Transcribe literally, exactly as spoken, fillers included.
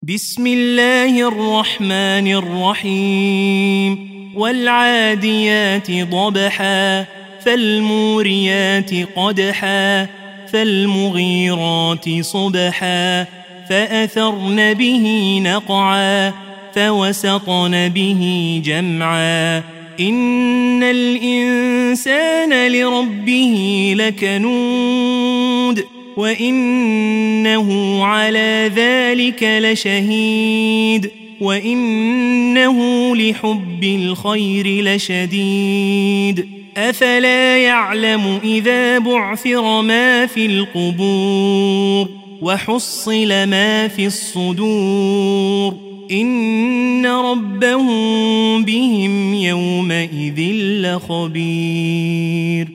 بسم الله الرحمن الرحيم والعاديات ضبحا فالموريات قدحا فالمغيرات صبحا فأثرن به نقعا فوسطن به جمعا إن الإنسان لربه لكنود وإنه على ذلك لشهيد وإنه لحب الخير لشديد أفلا يعلم إذا بعثر ما في القبور وحصل ما في الصدور إن ربهم بهم يومئذ لخبير.